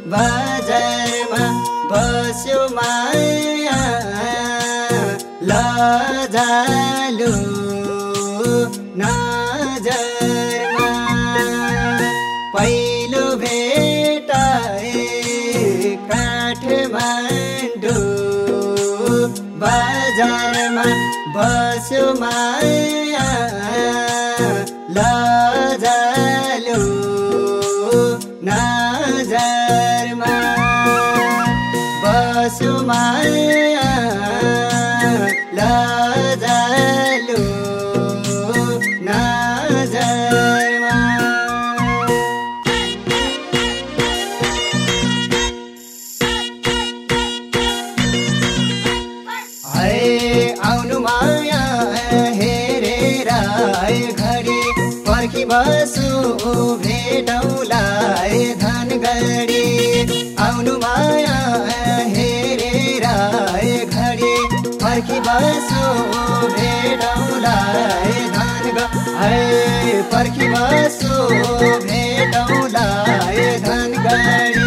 बजारमा बस्यो माया लजालु नजरमा पहिलो भेटाए काठमाडौँ बजारमा बस्यो माया लजालु नजरमा बस्यो माया लजालु नजरमा आउनु माया हेरेर घडी पर्खी बसु भेटौँला धनगढी आउनु माया हेरेर घडी पर्खी बसु भेटौँला धनगढी पर्खी बसु भेटौँला धनगढी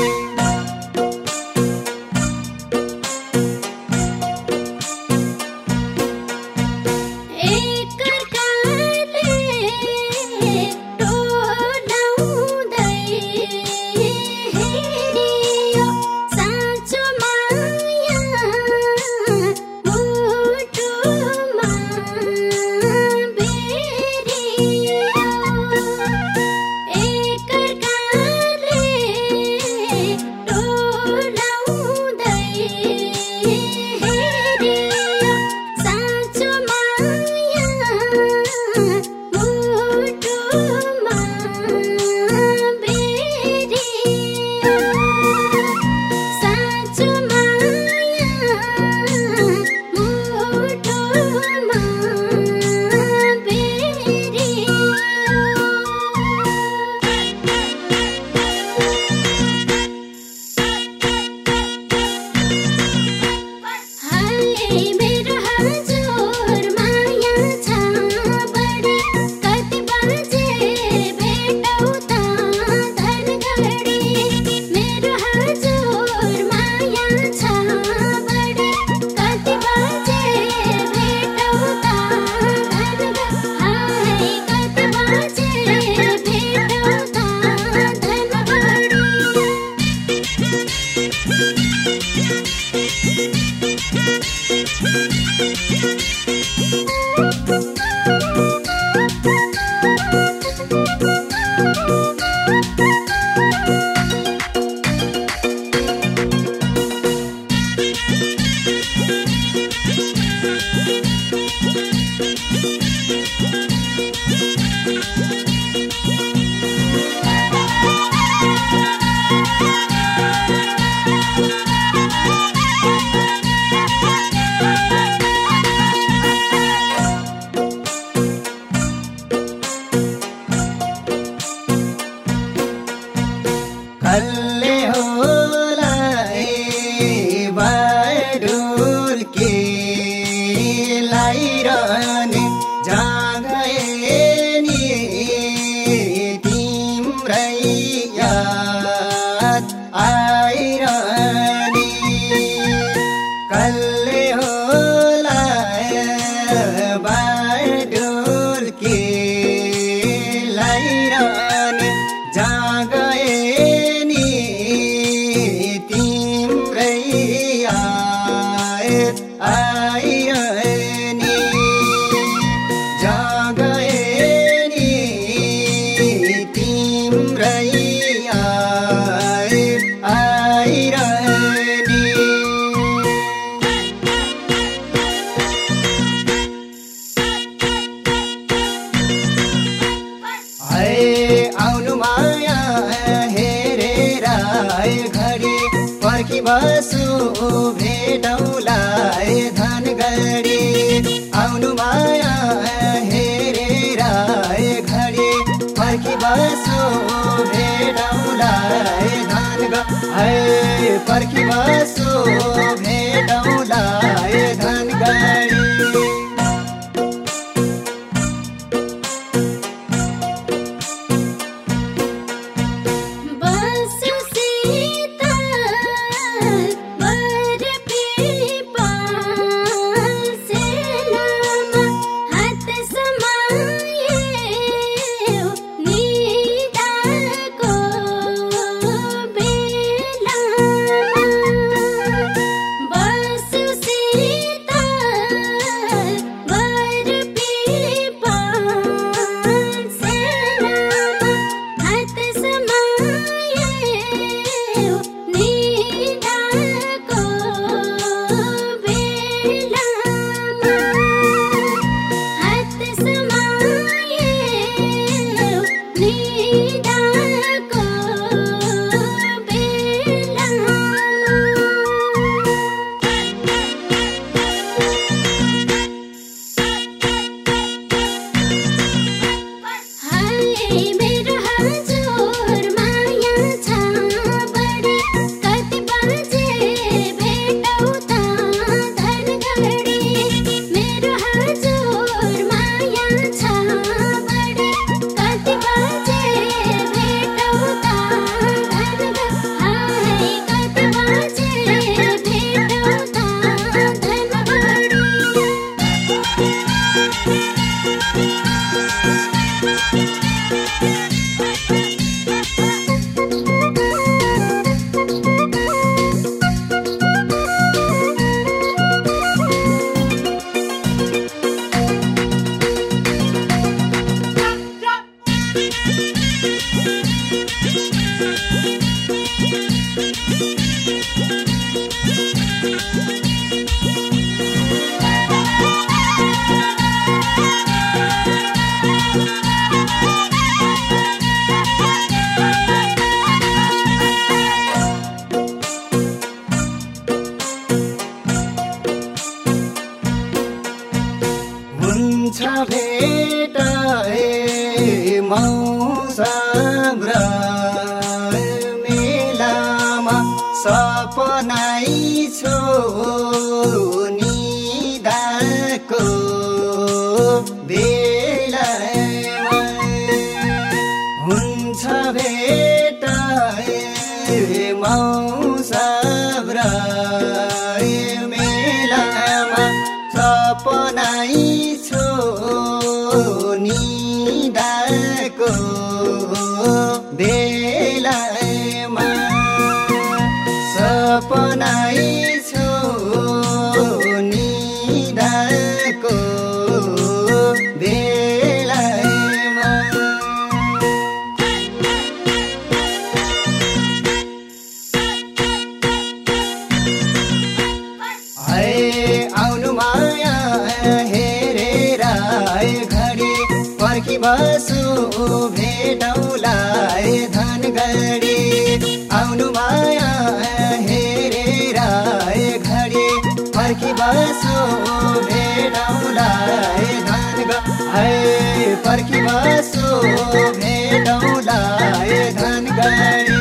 कल्ले होला बाडुल के लाइरहने जागए नि तिम्रै याद आइरहने कल्ले होला बाडुल के लाइरहने जागए आइरहने जागए नि तिम्रै आइरहने आउनु माया हेरेर घडी पर्खी बसु भेटौँला धनगढी आउनु माया हेरेर घडी पर्खी बसु भेटौँला धनगढी पर्खी बसु भेटौँला धनगढी बसु सपनाइ छु निदाको बेलामा हुन्छ भेट मौसम मेलामा सपनाइ छु निदाको बेलामा सपनाइ छु निदाको बेलामा आउनु माया हेरेर घडी पर्खी बसु भेटौला धनगढी आउनु माया हेरेर घडी पर्खी बसु भेटौला धनगढी पर्खी बसु भेटौला धनगढी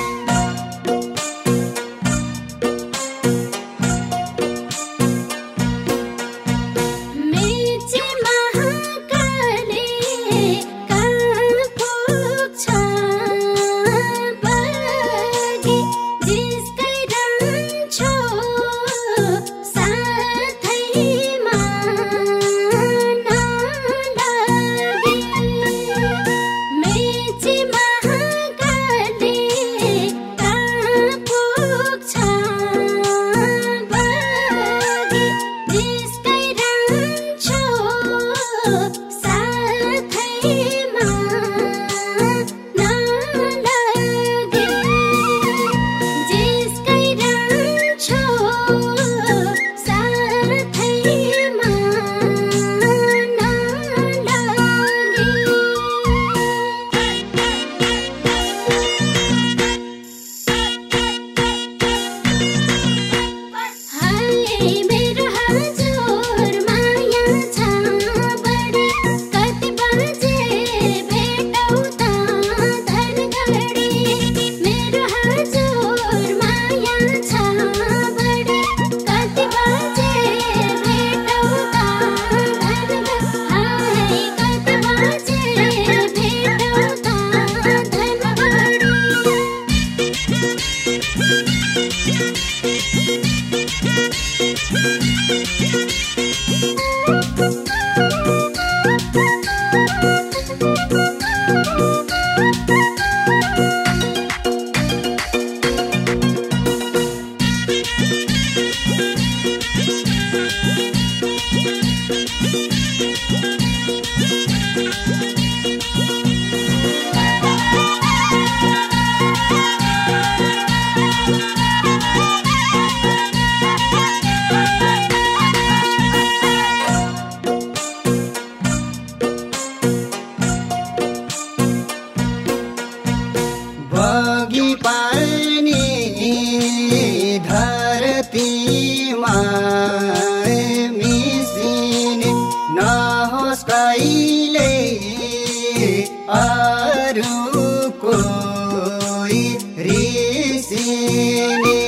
बगी पानी धरतीमा मिसिने नहोस् कहिले अरूको रिसिने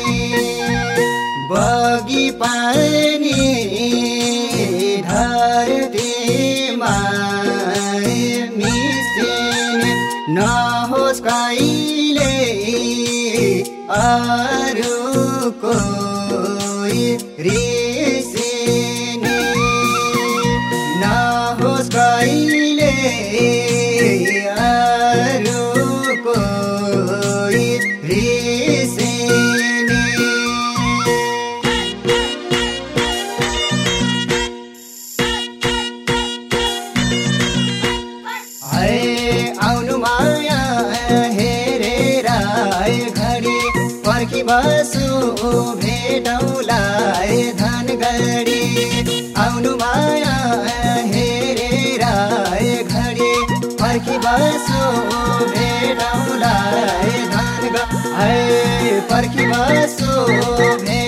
बगी पानी धरतीमा मिसिने नहोस् कहिले अरूको रिसिने नहोस् कहिले अरूको रिसिने आउनु माया हेरेर घडी पर्खी बसु भेटौला धनगढी आउनु माया हेरेर घडी पर्खी बसु भेटौला धनगढी पर्खी बसु